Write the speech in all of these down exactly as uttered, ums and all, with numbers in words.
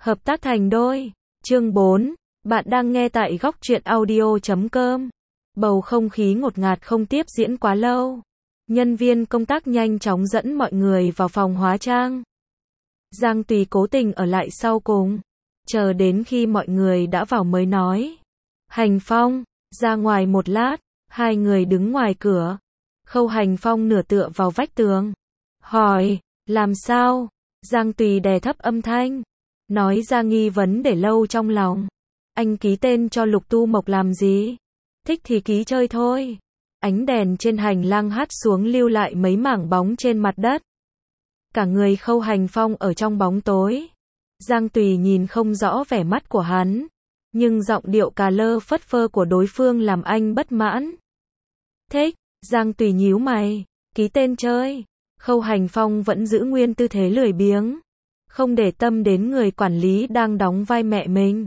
Hợp tác thành đôi. Chương bốn. Bạn đang nghe tại góc truyện audio chấm com. Bầu không khí ngột ngạt không tiếp diễn quá lâu. Nhân viên công tác nhanh chóng dẫn mọi người vào phòng hóa trang. Giang Tùy cố tình ở lại sau cùng. Chờ đến khi mọi người đã vào mới nói. Hành Phong, ra ngoài một lát. Hai người đứng ngoài cửa. Khâu Hành Phong nửa tựa vào vách tường. Hỏi, làm sao? Giang Tùy đè thấp âm thanh. Nói ra nghi vấn để lâu trong lòng. Anh ký tên cho Lục Tu Mộc làm gì? Thích thì ký chơi thôi. Ánh đèn trên hành lang hắt xuống lưu lại mấy mảng bóng trên mặt đất. Cả người Khâu Hành Phong ở trong bóng tối. Giang Tùy nhìn không rõ vẻ mắt của hắn. Nhưng giọng điệu cà lơ phất phơ của đối phương làm anh bất mãn. Thích, Giang Tùy nhíu mày. Ký tên chơi. Khâu Hành Phong vẫn giữ nguyên tư thế lười biếng. Không để tâm đến người quản lý đang đóng vai mẹ mình.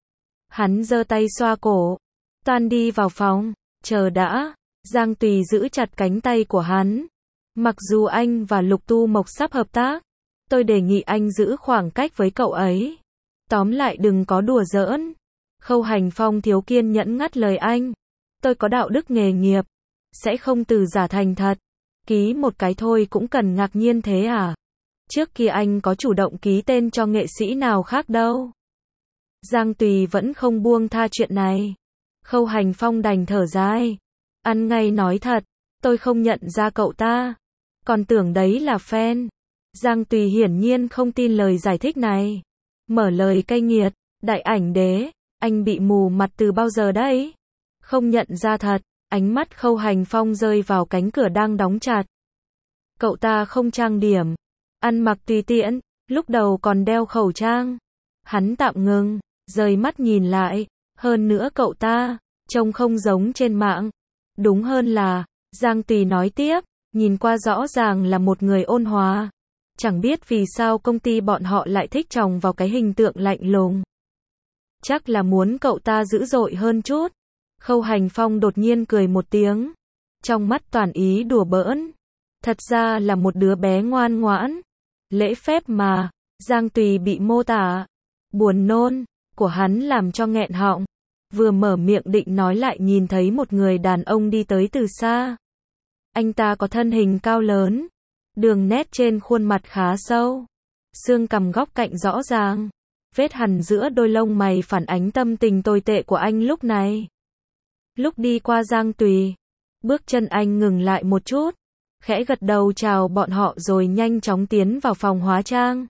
Hắn giơ tay xoa cổ. Toan đi vào phòng. Chờ đã. Giang Tùy giữ chặt cánh tay của hắn. Mặc dù anh và Lục Tu Mộc sắp hợp tác, tôi đề nghị anh giữ khoảng cách với cậu ấy. Tóm lại đừng có đùa giỡn. Khâu Hành Phong thiếu kiên nhẫn ngắt lời anh. Tôi có đạo đức nghề nghiệp. Sẽ không từ giả thành thật. Ký một cái thôi cũng cần ngạc nhiên thế à? Trước kia anh có chủ động ký tên cho nghệ sĩ nào khác đâu. Giang Tùy vẫn không buông tha chuyện này. Khâu Hành Phong đành thở dài. Ăn ngay nói thật, tôi không nhận ra cậu ta. Còn tưởng đấy là fan. Giang Tùy hiển nhiên không tin lời giải thích này. Mở lời cay nghiệt. Đại ảnh đế, anh bị mù mặt từ bao giờ đấy? Không nhận ra thật. Ánh mắt Khâu Hành Phong rơi vào cánh cửa đang đóng chặt. Cậu ta không trang điểm. Ăn mặc tùy tiện, lúc đầu còn đeo khẩu trang. Hắn tạm ngừng, rời mắt nhìn lại. Hơn nữa cậu ta, trông không giống trên mạng. Đúng hơn là, Giang Tùy nói tiếp, nhìn qua rõ ràng là một người ôn hòa. Chẳng biết vì sao công ty bọn họ lại thích chồng vào cái hình tượng lạnh lùng. Chắc là muốn cậu ta dữ dội hơn chút. Khâu Hành Phong đột nhiên cười một tiếng. Trong mắt toàn ý đùa bỡn. Thật ra là một đứa bé ngoan ngoãn. Lễ phép mà. Giang Tùy bị mô tả. Buồn nôn. Của hắn làm cho nghẹn họng. Vừa mở miệng định nói lại nhìn thấy một người đàn ông đi tới từ xa. Anh ta có thân hình cao lớn. Đường nét trên khuôn mặt khá sâu. Xương cằm góc cạnh rõ ràng. Vết hằn giữa đôi lông mày phản ánh tâm tình tồi tệ của anh lúc này. Lúc đi qua Giang Tùy, bước chân anh ngừng lại một chút, khẽ gật đầu chào bọn họ rồi nhanh chóng tiến vào phòng hóa trang.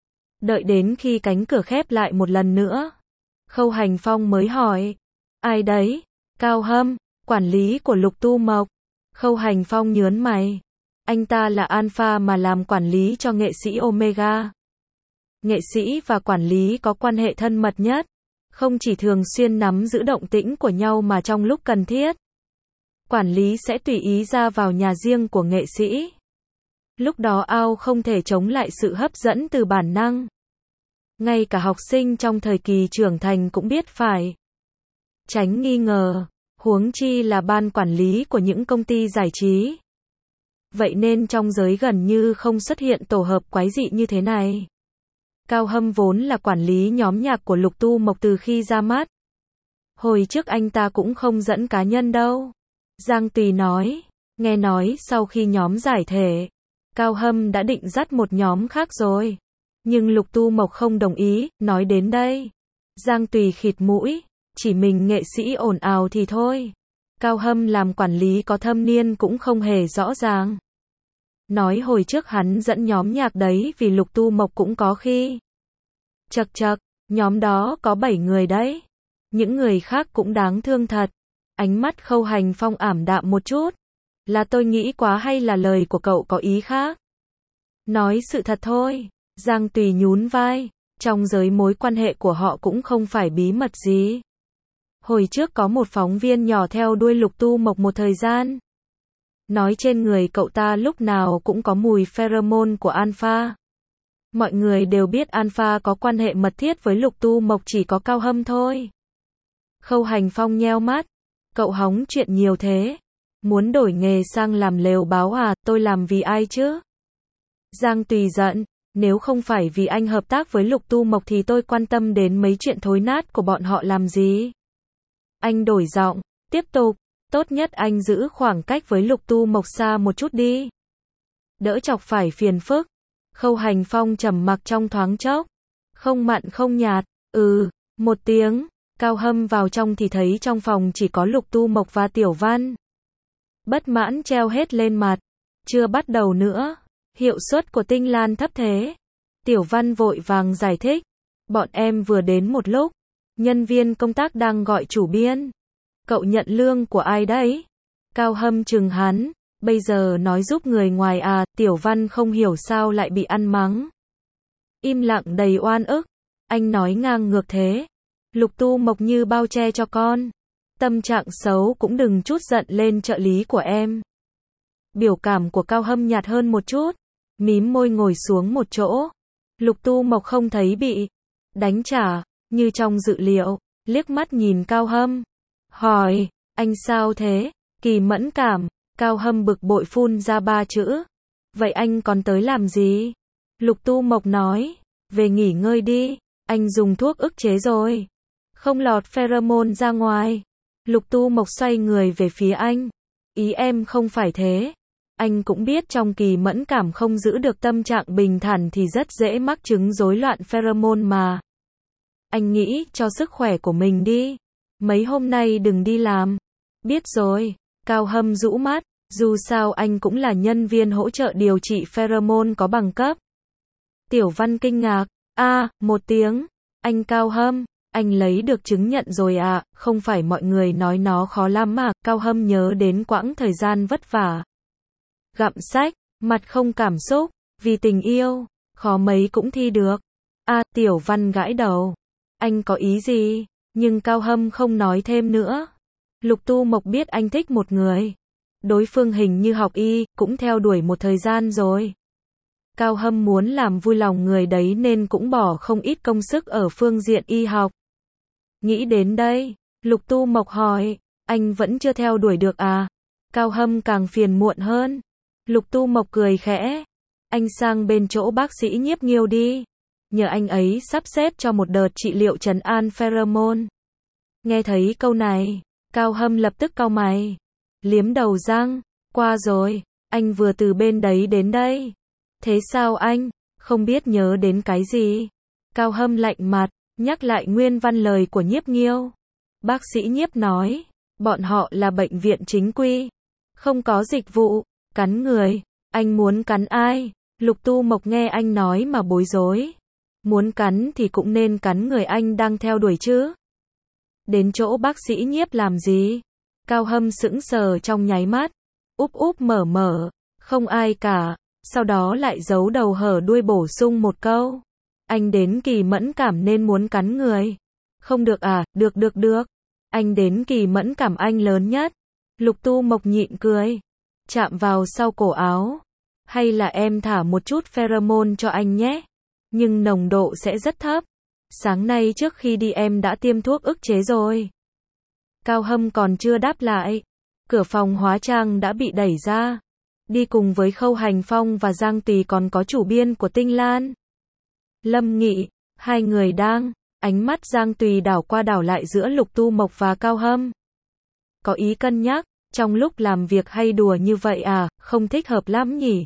Đợi đến khi cánh cửa khép lại một lần nữa, Khâu Hành Phong mới hỏi, ai đấy? Cao Hâm, quản lý của Lục Tu Mộc. Khâu Hành Phong nhớn mày, anh ta là Alpha mà làm quản lý cho nghệ sĩ Omega. Nghệ sĩ và quản lý có quan hệ thân mật nhất. Không chỉ thường xuyên nắm giữ động tĩnh của nhau mà trong lúc cần thiết, quản lý sẽ tùy ý ra vào nhà riêng của nghệ sĩ. Lúc đó ao không thể chống lại sự hấp dẫn từ bản năng. Ngay cả học sinh trong thời kỳ trưởng thành cũng biết phải tránh nghi ngờ, huống chi là ban quản lý của những công ty giải trí. Vậy nên trong giới gần như không xuất hiện tổ hợp quái dị như thế này. Cao Hâm vốn là quản lý nhóm nhạc của Lục Tu Mộc từ khi ra mắt. Hồi trước anh ta cũng không dẫn cá nhân đâu. Giang Tùy nói, nghe nói sau khi nhóm giải thể, Cao Hâm đã định dắt một nhóm khác rồi. Nhưng Lục Tu Mộc không đồng ý, nói đến đây. Giang Tùy khịt mũi, chỉ mình nghệ sĩ ồn ào thì thôi. Cao Hâm làm quản lý có thâm niên cũng không hề rõ ràng. Nói hồi trước hắn dẫn nhóm nhạc đấy vì Lục Tu Mộc cũng có khi. Chậc chậc, nhóm đó có bảy người đấy. Những người khác cũng đáng thương thật. Ánh mắt Khâu Hành Phong ảm đạm một chút. Là tôi nghĩ quá hay là lời của cậu có ý khác? Nói sự thật thôi. Giang Tùy nhún vai. Trong giới mối quan hệ của họ cũng không phải bí mật gì. Hồi trước có một phóng viên nhỏ theo đuôi Lục Tu Mộc một thời gian. Nói trên người cậu ta lúc nào cũng có mùi pheromone của Alpha. Mọi người đều biết Alpha có quan hệ mật thiết với Lục Tu Mộc, chỉ có Cao Hâm thôi. Khâu Hành Phong nheo mắt. Cậu hóng chuyện nhiều thế. Muốn đổi nghề sang làm lều báo à, tôi làm vì ai chứ? Giang Tùy giận. Nếu không phải vì anh hợp tác với Lục Tu Mộc thì tôi quan tâm đến mấy chuyện thối nát của bọn họ làm gì. Anh đổi giọng, tiếp tục, tốt nhất anh giữ khoảng cách với Lục Tu Mộc xa một chút đi. Đỡ chọc phải phiền phức. Khâu Hành Phong trầm mặc trong thoáng chốc. Không mặn không nhạt, ừ, một tiếng. Cao Hâm vào trong thì thấy trong phòng chỉ có Lục Tu Mộc và Tiểu Văn. Bất mãn treo hết lên mặt. Chưa bắt đầu nữa. Hiệu suất của Tinh Lan thấp thế. Tiểu Văn vội vàng giải thích. Bọn em vừa đến một lúc. Nhân viên công tác đang gọi chủ biên. Cậu nhận lương của ai đấy? Cao Hâm trừng hắn. Bây giờ nói giúp người ngoài à? Tiểu Văn không hiểu sao lại bị ăn mắng. Im lặng đầy oan ức. Anh nói ngang ngược thế. Lục Tu Mộc như bao che cho con. Tâm trạng xấu cũng đừng chút giận lên trợ lý của em. Biểu cảm của Cao Hâm nhạt hơn một chút. Mím môi ngồi xuống một chỗ. Lục Tu Mộc không thấy bị đánh trả, như trong dự liệu, liếc mắt nhìn Cao Hâm. Hỏi, anh sao thế? Kỳ mẫn cảm. Cao Hâm bực bội phun ra ba chữ. Vậy anh còn tới làm gì? Lục Tu Mộc nói, về nghỉ ngơi đi, anh dùng thuốc ức chế rồi. Không lọt pheromone ra ngoài. Lục Tu Mộc xoay người về phía anh. Ý em không phải thế. Anh cũng biết trong kỳ mẫn cảm không giữ được tâm trạng bình thản thì rất dễ mắc chứng rối loạn pheromone mà. Anh nghĩ cho sức khỏe của mình đi. Mấy hôm nay đừng đi làm. Biết rồi. Cao Hâm rũ mắt. Dù sao anh cũng là nhân viên hỗ trợ điều trị pheromone có bằng cấp. Tiểu Văn kinh ngạc. A, một tiếng. Anh Cao Hâm, anh lấy được chứng nhận rồi à? Không phải mọi người nói nó khó lắm mà. Cao Hâm nhớ đến quãng thời gian vất vả. Gặm sách, mặt không cảm xúc, vì tình yêu, khó mấy cũng thi được. A, Tiểu Văn gãi đầu. Anh có ý gì? Nhưng Cao Hâm không nói thêm nữa. Lục Tu Mộc biết anh thích một người. Đối phương hình như học y, cũng theo đuổi một thời gian rồi. Cao Hâm muốn làm vui lòng người đấy nên cũng bỏ không ít công sức ở phương diện y học. Nghĩ đến đây, Lục Tu Mộc hỏi, anh vẫn chưa theo đuổi được à? Cao Hâm càng phiền muộn hơn. Lục Tu Mộc cười khẽ. Anh sang bên chỗ bác sĩ Nhiếp Nghiêu đi. Nhờ anh ấy sắp xếp cho một đợt trị liệu trấn an pheromone. Nghe thấy câu này, Cao Hâm lập tức cau mày. Liếm đầu răng. Qua rồi, anh vừa từ bên đấy đến đây. Thế sao anh, không biết nhớ đến cái gì? Cao Hâm lạnh mặt, nhắc lại nguyên văn lời của Nhiếp Nghiêu. Bác sĩ Nhiếp nói, bọn họ là bệnh viện chính quy. Không có dịch vụ, cắn người. Anh muốn cắn ai? Lục Tu Mộc nghe anh nói mà bối rối. Muốn cắn thì cũng nên cắn người anh đang theo đuổi chứ. Đến chỗ bác sĩ Nhiếp làm gì? Cao Hâm sững sờ trong nháy mắt. Úp úp mở mở. Không ai cả. Sau đó lại giấu đầu hở đuôi bổ sung một câu. Anh đến kỳ mẫn cảm nên muốn cắn người. Không được à? Được được được. Anh đến kỳ mẫn cảm anh lớn nhất. Lục Tu Mộc nhịn cười. Chạm vào sau cổ áo. Hay là em thả một chút pheromone cho anh nhé. Nhưng nồng độ sẽ rất thấp. Sáng nay trước khi đi em đã tiêm thuốc ức chế rồi. Cao Hâm còn chưa đáp lại. Cửa phòng hóa trang đã bị đẩy ra. Đi cùng với Khâu Hành Phong và Giang Tùy còn có chủ biên của Tinh Lan. Lâm Nghị, hai người đang, ánh mắt Giang Tùy đảo qua đảo lại giữa Lục Tu Mộc và Cao Hâm. Có ý cân nhắc, trong lúc làm việc hay đùa như vậy à, không thích hợp lắm nhỉ.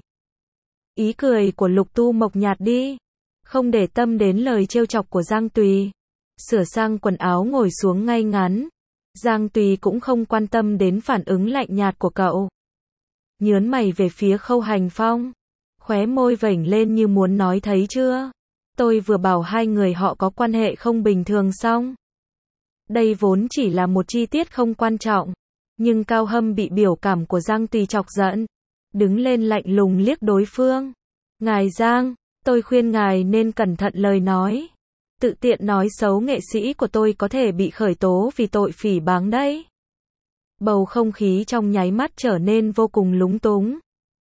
Ý cười của Lục Tu Mộc nhạt đi, không để tâm đến lời trêu chọc của Giang Tùy. Sửa sang quần áo ngồi xuống ngay ngắn. Giang Tùy cũng không quan tâm đến phản ứng lạnh nhạt của cậu. Nhớn mày về phía Khâu Hành Phong. Khóe môi vểnh lên như muốn nói thấy chưa? Tôi vừa bảo hai người họ có quan hệ không bình thường xong. Đây vốn chỉ là một chi tiết không quan trọng. Nhưng Cao Hâm bị biểu cảm của Giang Tùy chọc giận. Đứng lên lạnh lùng liếc đối phương. Ngài Giang, tôi khuyên ngài nên cẩn thận lời nói. Tự tiện nói xấu nghệ sĩ của tôi có thể bị khởi tố vì tội phỉ báng đấy. Bầu không khí trong nháy mắt trở nên vô cùng lúng túng.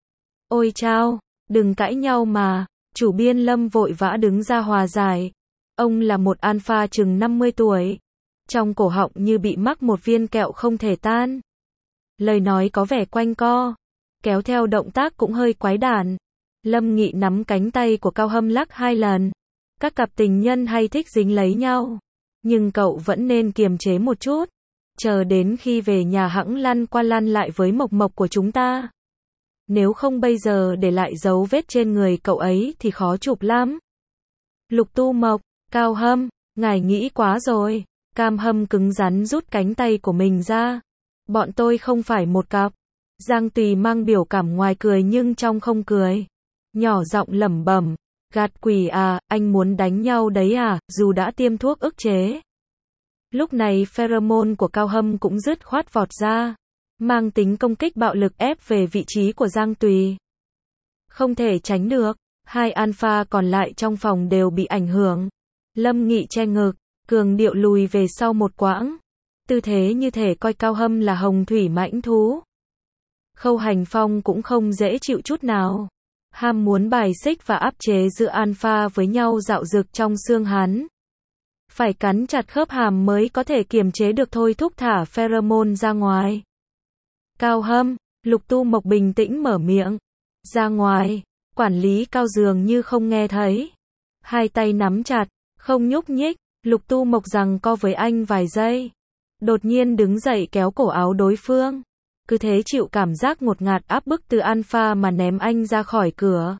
Ôi chao, đừng cãi nhau mà. Chủ biên Lâm vội vã đứng ra hòa giải. Ông là một alpha chừng năm mươi tuổi. Trong cổ họng như bị mắc một viên kẹo không thể tan. Lời nói có vẻ quanh co. Kéo theo động tác cũng hơi quái đản. Lâm Nghị nắm cánh tay của Cao Hâm lắc hai lần. Các cặp tình nhân hay thích dính lấy nhau. Nhưng cậu vẫn nên kiềm chế một chút. Chờ đến khi về nhà hẵng lăn qua lăn lại với Mộc Mộc của chúng ta. Nếu không bây giờ để lại dấu vết trên người cậu ấy thì khó chụp lắm. Lục Tu Mộc, Cao Hâm, ngài nghĩ quá rồi. Cam Hâm cứng rắn rút cánh tay của mình ra. Bọn tôi không phải một cặp. Giang Tùy mang biểu cảm ngoài cười nhưng trong không cười. Nhỏ giọng lẩm bẩm, gạt quỷ à, anh muốn đánh nhau đấy à, dù đã tiêm thuốc ức chế. Lúc này pheromone của Cao Hâm cũng dứt khoát vọt ra, mang tính công kích bạo lực ép về vị trí của Giang Tùy. Không thể tránh được, hai alpha còn lại trong phòng đều bị ảnh hưởng. Lâm Nghị che ngực, cường điệu lùi về sau một quãng. Tư thế như thể coi Cao Hâm là hồng thủy mãnh thú. Khâu Hành Phong cũng không dễ chịu chút nào. Ham muốn bài xích và áp chế giữa alpha với nhau dạo dực trong xương hắn. Phải cắn chặt khớp hàm mới có thể kiềm chế được thôi thúc thả pheromone ra ngoài. Cao Hâm, Lục Tu Mộc bình tĩnh mở miệng. Ra ngoài, quản lý Cao dường như không nghe thấy. Hai tay nắm chặt, không nhúc nhích, Lục Tu Mộc giằng co với anh vài giây. Đột nhiên đứng dậy kéo cổ áo đối phương. Cứ thế chịu cảm giác ngột ngạt áp bức từ alpha mà ném anh ra khỏi cửa.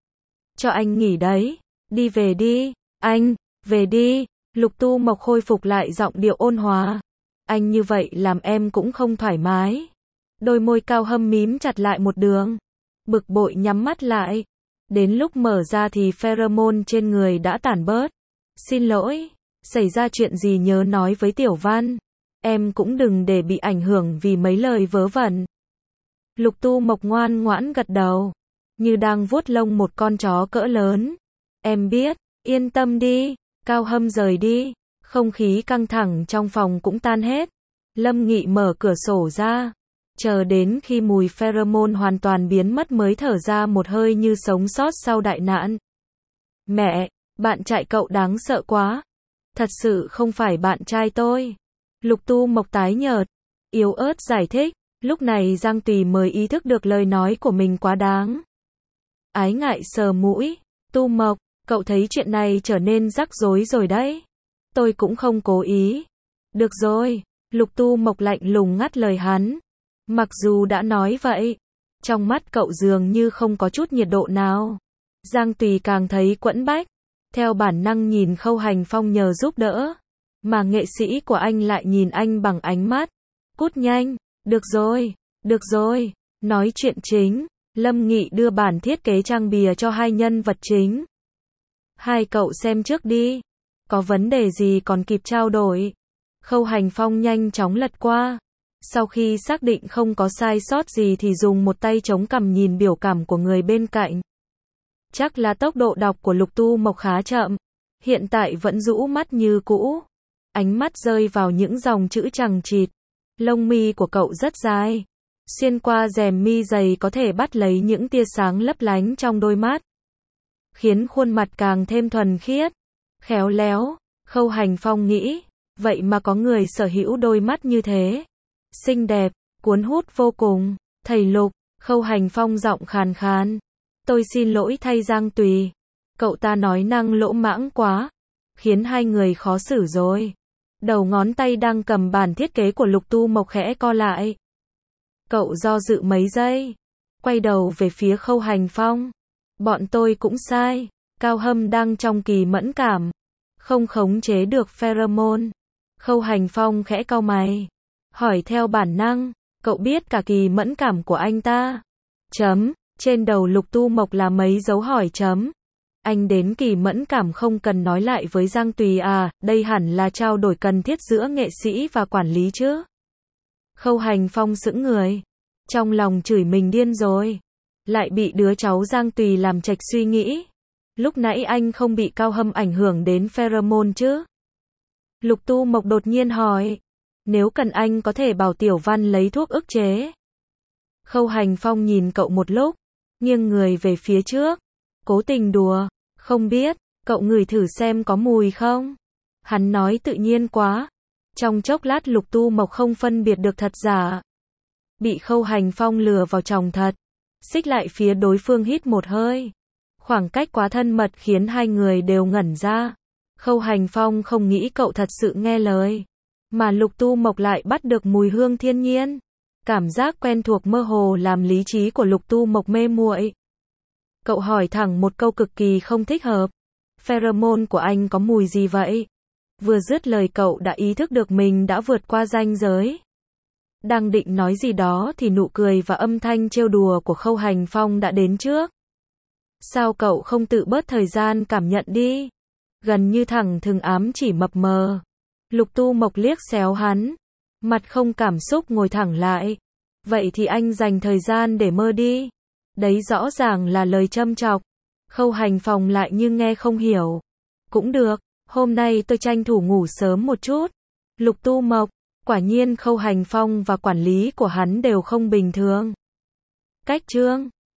Cho anh nghỉ đấy. Đi về đi. Anh, về đi. Lục Tu Mộc khôi phục lại giọng điệu ôn hòa. Anh như vậy làm em cũng không thoải mái. Đôi môi Cao Hâm mím chặt lại một đường. Bực bội nhắm mắt lại. Đến lúc mở ra thì pheromone trên người đã tản bớt. Xin lỗi. Xảy ra chuyện gì nhớ nói với Tiểu Văn. Em cũng đừng để bị ảnh hưởng vì mấy lời vớ vẩn. Lục Tu Mộc ngoan ngoãn gật đầu. Như đang vuốt lông một con chó cỡ lớn. Em biết, yên tâm đi. Cao Hâm rời đi. Không khí căng thẳng trong phòng cũng tan hết. Lâm Nghị mở cửa sổ ra. Chờ đến khi mùi pheromone hoàn toàn biến mất mới thở ra một hơi như sống sót sau đại nạn. Mẹ, bạn trai cậu đáng sợ quá. Thật sự không phải bạn trai tôi. Lục Tu Mộc tái nhợt, yếu ớt giải thích. Lúc này Giang Tùy mới ý thức được lời nói của mình quá đáng. Ái ngại sờ mũi. Tu Mộc, cậu thấy chuyện này trở nên rắc rối rồi đấy. Tôi cũng không cố ý. Được rồi. Lục Tu Mộc lạnh lùng ngắt lời hắn. Mặc dù đã nói vậy, trong mắt cậu dường như không có chút nhiệt độ nào. Giang Tùy càng thấy quẫn bách. Theo bản năng nhìn Khâu Hành Phong nhờ giúp đỡ. Mà nghệ sĩ của anh lại nhìn anh bằng ánh mắt. Cút nhanh. Được rồi. Được rồi. Nói chuyện chính. Lâm Nghị đưa bản thiết kế trang bìa cho hai nhân vật chính. Hai cậu xem trước đi. Có vấn đề gì còn kịp trao đổi. Khâu Hành Phong nhanh chóng lật qua. Sau khi xác định không có sai sót gì thì dùng một tay chống cằm nhìn biểu cảm của người bên cạnh. Chắc là tốc độ đọc của Lục Tu Mộc khá chậm. Hiện tại vẫn rũ mắt như cũ. Ánh mắt rơi vào những dòng chữ chằng chịt. Lông mi của cậu rất dài. Xuyên qua rèm mi dày có thể bắt lấy những tia sáng lấp lánh trong đôi mắt. Khiến khuôn mặt càng thêm thuần khiết. Khéo léo. Khâu Hành Phong nghĩ. Vậy mà có người sở hữu đôi mắt như thế. Xinh đẹp. Cuốn hút vô cùng. Thầy Lục. Khâu Hành Phong giọng khàn khàn. Tôi xin lỗi thay Giang Tùy. Cậu ta nói năng lỗ mãng quá. Khiến hai người khó xử rồi. Đầu ngón tay đang cầm bản thiết kế của Lục Tu Mộc khẽ co lại. Cậu do dự mấy giây. Quay đầu về phía Khâu Hành Phong. Bọn tôi cũng sai. Cao Hâm đang trong kỳ mẫn cảm. Không khống chế được pheromone. Khâu Hành Phong khẽ cau mày. Hỏi theo bản năng. Cậu biết cả kỳ mẫn cảm của anh ta. Chấm. Trên đầu Lục Tu Mộc là mấy dấu hỏi chấm. Anh đến kỳ mẫn cảm không cần nói lại với Giang Tùy à, đây hẳn là trao đổi cần thiết giữa nghệ sĩ và quản lý chứ. Khâu Hành Phong sững người. Trong lòng chửi mình điên rồi. Lại bị đứa cháu Giang Tùy làm chệch suy nghĩ. Lúc nãy anh không bị Cao Hâm ảnh hưởng đến pheromone chứ? Lục Tu Mộc đột nhiên hỏi. Nếu cần anh có thể bảo Tiểu Văn lấy thuốc ức chế. Khâu Hành Phong nhìn cậu một lúc. Nghiêng người về phía trước. Cố tình đùa. Không biết, cậu ngửi thử xem có mùi không? Hắn nói tự nhiên quá. Trong chốc lát Lục Tu Mộc không phân biệt được thật giả. Bị Khâu Hành Phong lừa vào chòng thật. Xích lại phía đối phương hít một hơi. Khoảng cách quá thân mật khiến hai người đều ngẩn ra. Khâu Hành Phong không nghĩ cậu thật sự nghe lời. Mà Lục Tu Mộc lại bắt được mùi hương thiên nhiên. Cảm giác quen thuộc mơ hồ làm lý trí của Lục Tu Mộc mê muội. Cậu hỏi thẳng một câu cực kỳ không thích hợp. Pheromone của anh có mùi gì vậy? Vừa dứt lời cậu đã ý thức được mình đã vượt qua ranh giới. Đang định nói gì đó thì nụ cười và âm thanh trêu đùa của Khâu Hành Phong đã đến trước. Sao cậu không tự bớt thời gian cảm nhận đi? Gần như thẳng thừng ám chỉ mập mờ. Lục Tu Mộc liếc xéo hắn. Mặt không cảm xúc ngồi thẳng lại. Vậy thì anh dành thời gian để mơ đi. Đấy rõ ràng là lời châm chọc. Khâu Hành Phong lại như nghe không hiểu. Cũng được, hôm nay tôi tranh thủ ngủ sớm một chút. Lục Tu Mộc, quả nhiên Khâu Hành Phong và quản lý của hắn đều không bình thường. Cách chương